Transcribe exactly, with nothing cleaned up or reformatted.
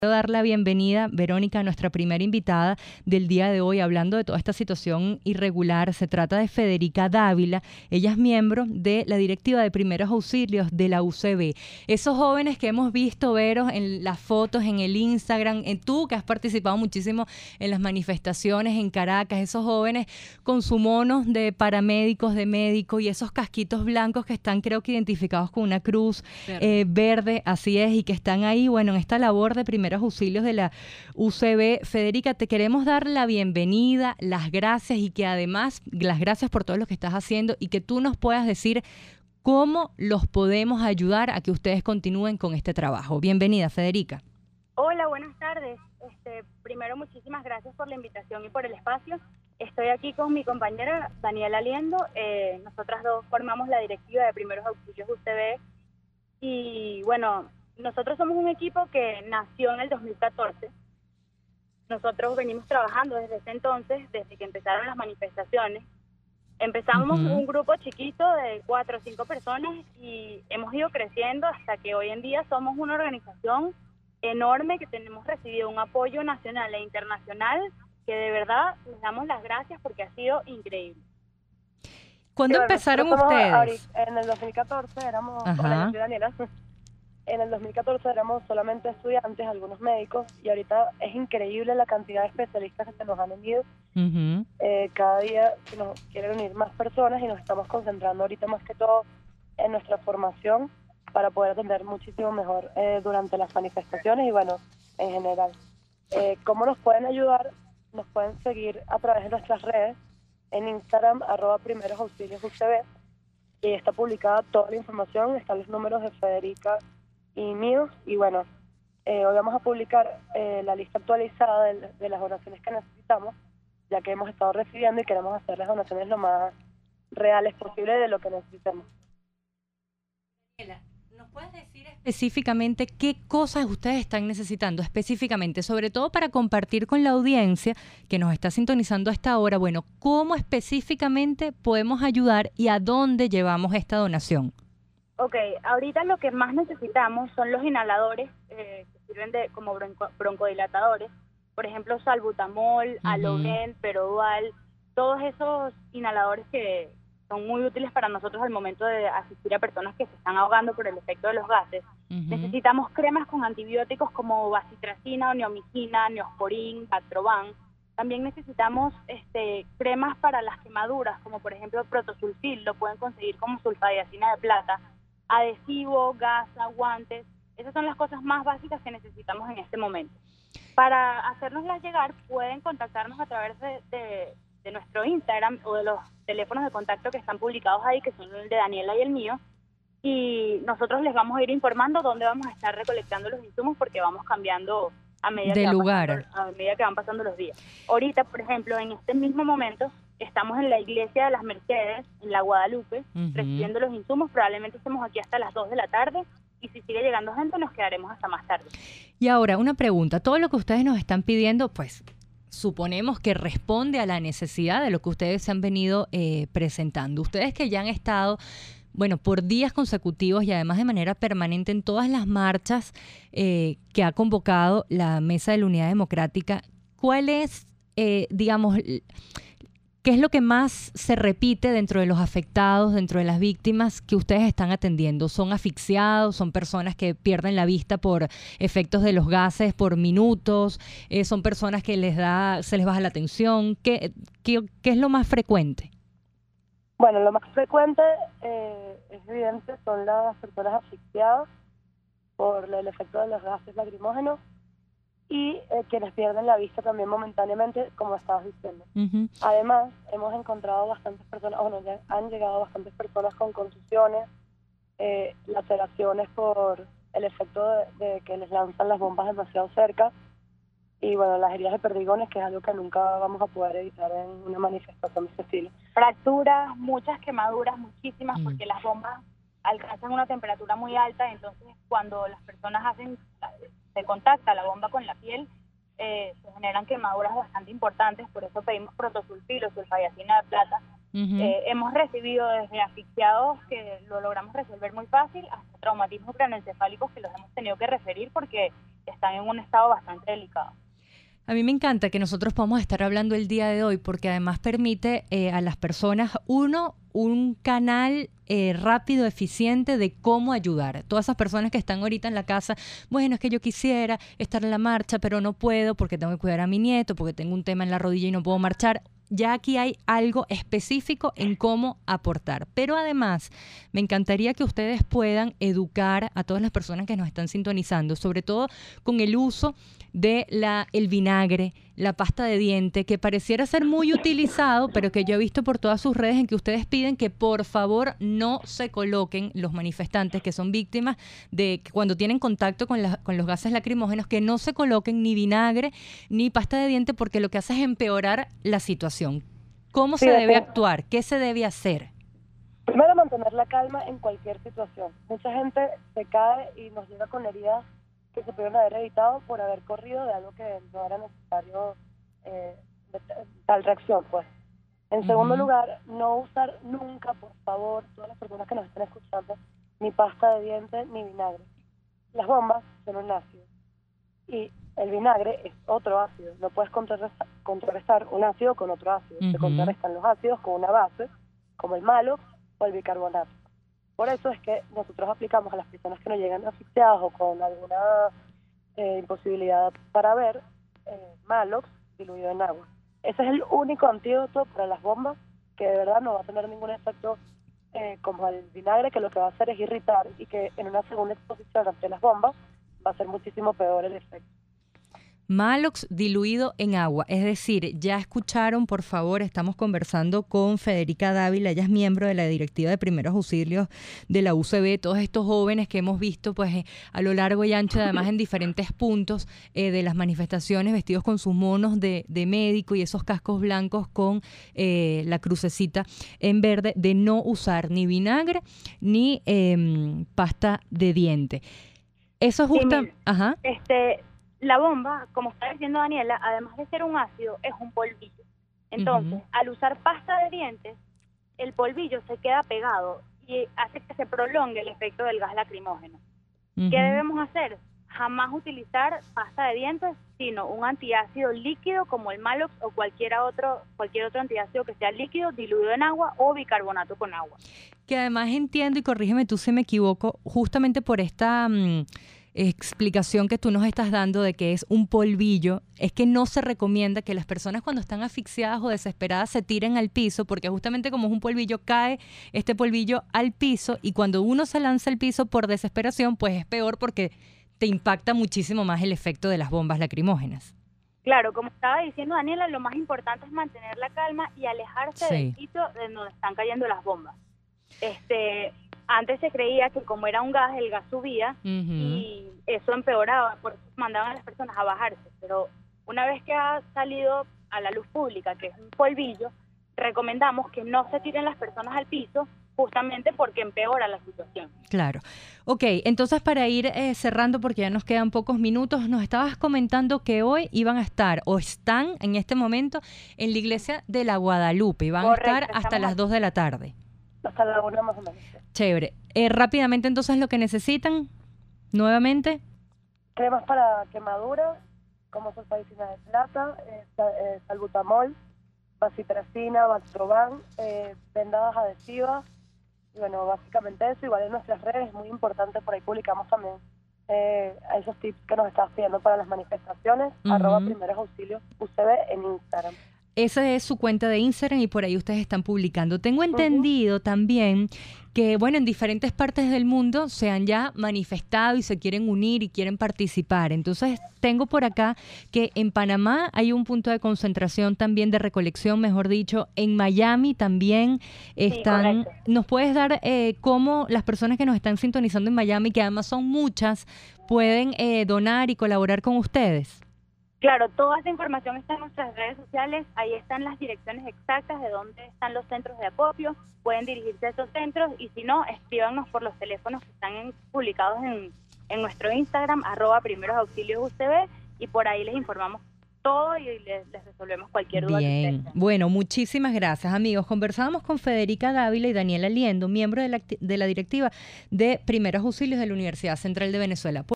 Quiero dar la bienvenida, Verónica, a nuestra primera invitada del día de hoy, hablando de toda esta situación irregular. Se trata de Federica Dávila. Ella es miembro de la directiva de primeros auxilios de la U C B. Esos jóvenes que hemos visto, Vero, en las fotos, en el Instagram, en tú que has participado muchísimo en las manifestaciones en Caracas, esos jóvenes con su mono de paramédicos, de médicos y esos casquitos blancos que están, creo que identificados con una cruz verde, eh, verde así es, y que están ahí, bueno, en esta labor de primeros auxilios de la U C B. Federica, te queremos dar la bienvenida, las gracias y que además, las gracias por todo lo que estás haciendo y que tú nos puedas decir cómo los podemos ayudar a que ustedes continúen con este trabajo. Bienvenida, Federica. Hola, buenas tardes. Este, primero, muchísimas gracias por la invitación y por el espacio. Estoy aquí con mi compañera Daniela Aliendo. Eh, nosotras dos formamos la directiva de primeros auxilios U C B y bueno, nosotros somos un equipo que nació en el dos mil catorce. Nosotros venimos trabajando desde ese entonces, desde que empezaron las manifestaciones. Empezamos uh-huh. un grupo chiquito de cuatro o cinco personas y hemos ido creciendo hasta que hoy en día somos una organización enorme que tenemos recibido un apoyo nacional e internacional que de verdad les damos las gracias porque ha sido increíble. ¿Cuándo sí, empezaron bueno, ustedes? Ahorita, en el dos mil catorce éramos, Ajá. hola, yo soy Daniela. En el dos mil catorce éramos solamente estudiantes, algunos médicos, y ahorita es increíble la cantidad de especialistas que se nos han unido. Uh-huh. Eh, cada día se nos quieren unir más personas y nos estamos concentrando ahorita más que todo en nuestra formación para poder atender muchísimo mejor eh, durante las manifestaciones y bueno, en general. Eh, ¿Cómo nos pueden ayudar? Nos pueden seguir a través de nuestras redes, en Instagram, arroba primeros auxilios U C B, y está publicada toda la información, están los números de Federica y míos, y bueno, eh, hoy vamos a publicar eh, la lista actualizada de, de las donaciones que necesitamos, ya que hemos estado recibiendo y queremos hacer las donaciones lo más reales posible de lo que necesitemos. ¿Nos puedes decir específicamente qué cosas ustedes están necesitando específicamente, sobre todo para compartir con la audiencia que nos está sintonizando a esta hora? Bueno, ¿cómo específicamente podemos ayudar y a dónde llevamos esta donación? Ok, ahorita lo que más necesitamos son los inhaladores eh, que sirven de como bronco, broncodilatadores, por ejemplo, salbutamol, uh-huh. Aloven, Perodual, todos esos inhaladores que son muy útiles para nosotros al momento de asistir a personas que se están ahogando por el efecto de los gases. Uh-huh. Necesitamos cremas con antibióticos como bacitracina, neomicina, neosporin, Bactroban. También necesitamos este, cremas para las quemaduras, como por ejemplo protosulfil, lo pueden conseguir como sulfadiazina de plata, adhesivo, gasa, guantes. Esas son las cosas más básicas que necesitamos en este momento. Para hacérnoslas llegar, pueden contactarnos a través de, de, de nuestro Instagram o de los teléfonos de contacto que están publicados ahí, que son el de Daniela y el mío, y nosotros les vamos a ir informando dónde vamos a estar recolectando los insumos porque vamos cambiando a medida, de que, lugar. Van pasando, a medida que van pasando los días. Ahorita, por ejemplo, en este mismo momento, estamos en la iglesia de las Mercedes, en la Guadalupe, uh-huh. recibiendo los insumos. Probablemente estemos aquí hasta las dos de la tarde y si sigue llegando gente nos quedaremos hasta más tarde. Y ahora, una pregunta. Todo lo que ustedes nos están pidiendo, pues suponemos que responde a la necesidad de lo que ustedes se han venido eh, presentando. Ustedes que ya han estado, bueno, por días consecutivos y además de manera permanente en todas las marchas eh, que ha convocado la Mesa de la Unidad Democrática, ¿cuál es, eh, digamos, qué es lo que más se repite dentro de los afectados, dentro de las víctimas que ustedes están atendiendo? ¿Son asfixiados? ¿Son personas que pierden la vista por efectos de los gases por minutos? Eh, ¿Son personas que les da, se les baja la tensión? ¿Qué, qué, qué es lo más frecuente? Bueno, lo más frecuente, eh, es evidente, son las personas asfixiadas por el efecto de los gases lacrimógenos y eh, quienes pierden la vista también momentáneamente, como estabas diciendo. Uh-huh. Además, hemos encontrado bastantes personas, bueno, ya han llegado bastantes personas con contusiones, eh, laceraciones por el efecto de, de que les lanzan las bombas demasiado cerca, y bueno, las heridas de perdigones, que es algo que nunca vamos a poder evitar en una manifestación de ese estilo. Fracturas, muchas quemaduras, muchísimas, mm. porque las bombas alcanzan una temperatura muy alta, entonces cuando las personas hacen, se contacta la bomba con la piel, eh, se generan quemaduras bastante importantes, por eso pedimos protosulfil o sulfadiazina de plata. Uh-huh. Eh, hemos recibido desde asfixiados que lo logramos resolver muy fácil, hasta traumatismos craneoencefálicos que los hemos tenido que referir porque están en un estado bastante delicado. A mí me encanta que nosotros podamos estar hablando el día de hoy porque además permite eh, a las personas, uno, un canal eh, rápido, eficiente de cómo ayudar. Todas esas personas que están ahorita en la casa, bueno, es que yo quisiera estar en la marcha, pero no puedo porque tengo que cuidar a mi nieto, porque tengo un tema en la rodilla y no puedo marchar. Ya aquí hay algo específico en cómo aportar. Pero además, me encantaría que ustedes puedan educar a todas las personas que nos están sintonizando, sobre todo con el uso de la, el vinagre, la pasta de diente, que pareciera ser muy utilizado, pero que yo he visto por todas sus redes en que ustedes piden que por favor no se coloquen los manifestantes que son víctimas de que cuando tienen contacto con, la, con los gases lacrimógenos, que no se coloquen ni vinagre ni pasta de diente porque lo que hace es empeorar la situación. ¿Cómo Sí, se debe sí. actuar? ¿Qué se debe hacer? Primero, mantener la calma en cualquier situación. Mucha gente se cae y nos llega con heridas que se pudieron haber evitado por haber corrido de algo que no era necesario, eh, de t- tal reacción, pues. En segundo Ujú. lugar, no usar nunca, por favor, todas las personas que nos estén escuchando, ni pasta de dientes ni vinagre. Las bombas son un ácido y el vinagre es otro ácido. No puedes contrarrestar, contrarrestar un ácido con otro ácido. Se Ujú. contrarrestan los ácidos con una base, como el malox o el bicarbonato. Por eso es que nosotros aplicamos a las personas que no llegan asfixiadas o con alguna eh, imposibilidad para ver, eh, malox diluido en agua. Ese es el único antídoto para las bombas que de verdad no va a tener ningún efecto eh, como el vinagre, que lo que va a hacer es irritar y que en una segunda exposición ante las bombas va a ser muchísimo peor el efecto. Malox diluido en agua, es decir, ya escucharon, por favor, estamos conversando con Federica Dávila, ella es miembro de la directiva de primeros auxilios de la U C B, todos estos jóvenes que hemos visto pues eh, a lo largo y ancho, además en diferentes puntos eh, de las manifestaciones, vestidos con sus monos de, de médico y esos cascos blancos con eh, la crucecita en verde, de no usar ni vinagre ni eh, pasta de diente. Eso es Sí, justo... mira, Ajá. Este, la bomba, como está diciendo Daniela, además de ser un ácido, es un polvillo. Entonces, Ujú. al usar pasta de dientes, el polvillo se queda pegado y hace que se prolongue el efecto del gas lacrimógeno. ¿Qué Ujú. debemos hacer? Jamás utilizar pasta de dientes, sino un antiácido líquido como el Malox o cualquier otro, cualquier otro antiácido que sea líquido, diluido en agua o bicarbonato con agua. Que además entiendo, y corrígeme tú si me equivoco, justamente por esta mm, explicación que tú nos estás dando de que es un polvillo, es que no se recomienda que las personas cuando están asfixiadas o desesperadas se tiren al piso, porque justamente como es un polvillo, cae este polvillo al piso y cuando uno se lanza al piso por desesperación, pues es peor porque te impacta muchísimo más el efecto de las bombas lacrimógenas. Claro, como estaba diciendo Daniela, lo más importante es mantener la calma y alejarse Sí. del sitio de donde están cayendo las bombas. Este, antes se creía que como era un gas, el gas subía Ujú. y eso empeoraba, por eso mandaban a las personas a bajarse. Pero una vez que ha salido a la luz pública, que es un polvillo, recomendamos que no se tiren las personas al piso, justamente porque empeora la situación. Claro. Ok, entonces para ir eh, cerrando, porque ya nos quedan pocos minutos, nos estabas comentando que hoy iban a estar o están en este momento en la iglesia de la Guadalupe y van Correcto, a estar hasta estamos las aquí. dos de la tarde. Hasta la una más o menos. Chévere. Eh, rápidamente entonces lo que necesitan, nuevamente. Cremas para quemaduras, como sulfaticina de plata, eh, sa- eh, salbutamol, vacitracina, Bactroban, eh, vendadas adhesivas, y bueno, básicamente eso. Igual en nuestras redes es muy importante, por ahí publicamos también eh, a esos tips que nos estabas pidiendo para las manifestaciones, Ujú. arroba primeros auxilios U C B en Instagram. Esa es su cuenta de Instagram y por ahí ustedes están publicando. Tengo entendido también que, bueno, en diferentes partes del mundo se han ya manifestado y se quieren unir y quieren participar. Entonces, tengo por acá que en Panamá hay un punto de concentración también, de recolección, mejor dicho. En Miami también están... correcto. ¿Nos puedes dar eh, cómo las personas que nos están sintonizando en Miami, que además son muchas, pueden eh, donar y colaborar con ustedes? Claro, toda esa información está en nuestras redes sociales, ahí están las direcciones exactas de dónde están los centros de acopio, pueden dirigirse a esos centros y si no, escríbanos por los teléfonos que están en- publicados en, en nuestro Instagram, arroba primeros auxilios U C B, y por ahí les informamos todo y les, les resolvemos cualquier duda que ustedes Bien, tengan. bueno, muchísimas gracias, amigos. Conversábamos con Federica Dávila y Daniela Liendo, miembro de la, acti- de la directiva de Primeros Auxilios de la Universidad Central de Venezuela.